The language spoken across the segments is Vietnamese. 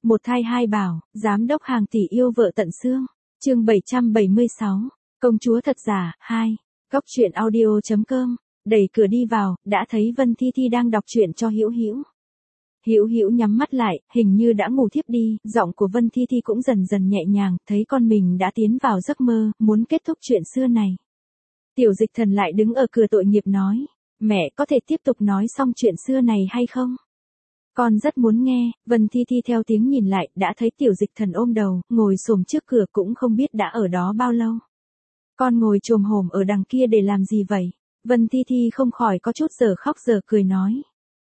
Một thai hai bảo, giám đốc hàng tỷ yêu vợ tận xương. Chương 776. Công chúa thật giả, 2. Góc truyện audio.com. Đẩy cửa đi vào, đã thấy Vân Thi Thi đang đọc truyện cho Hữu Hữu. Hữu Hữu nhắm mắt lại, hình như đã ngủ thiếp đi, giọng của Vân Thi Thi cũng dần dần nhẹ nhàng, thấy con mình đã tiến vào giấc mơ, muốn kết thúc chuyện xưa này. Tiểu Dịch Thần lại đứng ở cửa tội nghiệp nói, mẹ có thể tiếp tục nói xong chuyện xưa này hay không? Con rất muốn nghe. Vân Thi Thi theo tiếng nhìn lại, đã thấy Tiểu Dịch Thần ôm đầu, ngồi xổm trước cửa cũng không biết đã ở đó bao lâu. Con ngồi chồm hổm ở đằng kia để làm gì vậy? Vân Thi Thi không khỏi có chút giờ khóc giờ cười nói.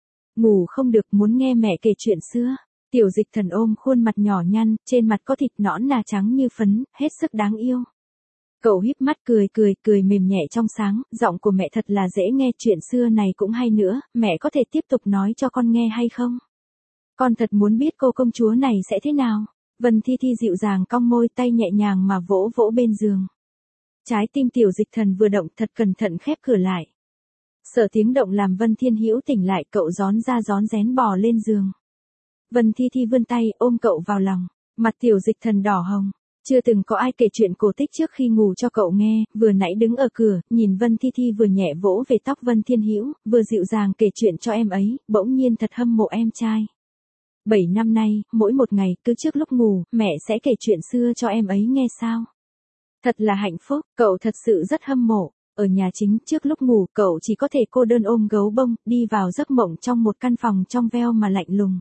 Ngủ không được, muốn nghe mẹ kể chuyện xưa. Tiểu Dịch Thần ôm khuôn mặt nhỏ nhăn, trên mặt có thịt nõn nà trắng như phấn, hết sức đáng yêu. Cậu híp mắt cười mềm nhẹ trong sáng, giọng của mẹ thật là dễ nghe, chuyện xưa này cũng hay nữa, mẹ có thể tiếp tục nói cho con nghe hay không? Con thật muốn biết cô công chúa này sẽ thế nào. Vân Thi Thi dịu dàng cong môi, tay nhẹ nhàng mà vỗ vỗ bên giường. Trái tim Tiểu Dịch Thần vừa động, thật cẩn thận khép cửa lại. Sợ tiếng động làm Vân Thiên Hữu tỉnh lại, cậu rón ra rón rén bò lên giường. Vân Thi Thi vươn tay ôm cậu vào lòng, mặt Tiểu Dịch Thần đỏ hồng. Chưa từng có ai kể chuyện cổ tích trước khi ngủ cho cậu nghe, vừa nãy đứng ở cửa, nhìn Vân Thi Thi vừa nhẹ vỗ về tóc Vân Thiên Hữu, vừa dịu dàng kể chuyện cho em ấy, bỗng nhiên thật hâm mộ em trai. 7 năm nay, mỗi một ngày, cứ trước lúc ngủ, mẹ sẽ kể chuyện xưa cho em ấy nghe sao. Thật là hạnh phúc, cậu thật sự rất hâm mộ. Ở nhà chính, trước lúc ngủ, cậu chỉ có thể cô đơn ôm gấu bông, đi vào giấc mộng trong một căn phòng trong veo mà lạnh lùng.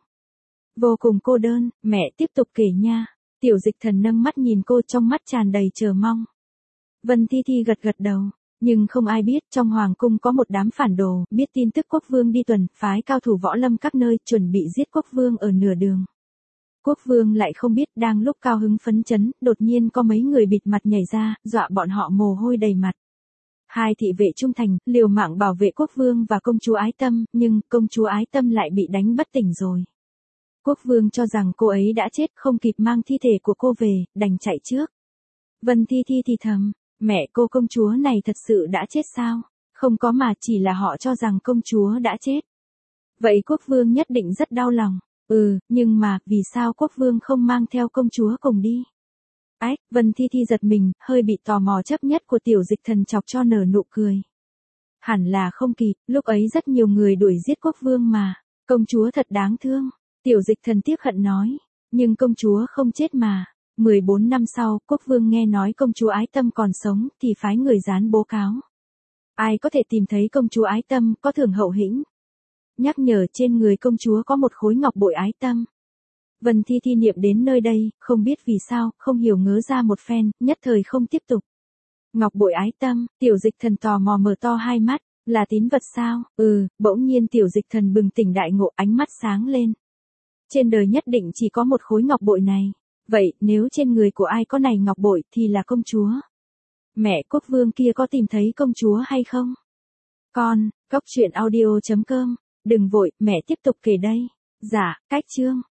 Vô cùng cô đơn. Mẹ tiếp tục kể nha. Tiểu Dịch Thần nâng mắt nhìn cô, trong mắt tràn đầy chờ mong. Vân Thi Thi gật đầu. Nhưng không ai biết, trong hoàng cung có một đám phản đồ, biết tin tức quốc vương đi tuần, phái cao thủ võ lâm các nơi, chuẩn bị giết quốc vương ở nửa đường. Quốc vương lại không biết, đang lúc cao hứng phấn chấn, đột nhiên có mấy người bịt mặt nhảy ra, dọa bọn họ mồ hôi đầy mặt. Hai thị vệ trung thành, liều mạng bảo vệ quốc vương và công chúa Ái Tâm, nhưng công chúa Ái Tâm lại bị đánh bất tỉnh rồi. Quốc vương cho rằng cô ấy đã chết, không kịp mang thi thể của cô về, đành chạy trước. Vân Thi Thi thì thầm, mẹ, cô công chúa này thật sự đã chết sao? Không có mà, chỉ là họ cho rằng công chúa đã chết. Vậy quốc vương nhất định rất đau lòng. Nhưng mà, vì sao quốc vương không mang theo công chúa cùng đi? Ách, Vân Thi Thi giật mình, hơi bị tò mò chấp nhất của Tiểu Dịch Thần chọc cho nở nụ cười. Hẳn là không kịp, lúc ấy rất nhiều người đuổi giết quốc vương mà, công chúa thật đáng thương. Tiểu Dịch Thần tiếc hận nói, nhưng công chúa không chết mà. 14 năm sau, quốc vương nghe nói công chúa Ái Tâm còn sống, thì phái người dán bố cáo. Ai có thể tìm thấy công chúa Ái Tâm, có thưởng hậu hĩnh. Nhắc nhở trên người công chúa có một khối ngọc bội Ái Tâm. Vân Thi Thi niệm đến nơi đây, không biết vì sao, không hiểu ngớ ra một phen, nhất thời không tiếp tục. Ngọc bội Ái Tâm, Tiểu Dịch Thần tò mò mở to hai mắt, là tín vật sao? Bỗng nhiên Tiểu Dịch Thần bừng tỉnh đại ngộ, ánh mắt sáng lên. Trên đời nhất định chỉ có một khối ngọc bội này. Vậy, nếu trên người của ai có này ngọc bội, thì là công chúa. Mẹ, quốc vương kia có tìm thấy công chúa hay không? Con, góc truyện audio.com. Đừng vội, mẹ tiếp tục kể đây. Dạ, cách chương.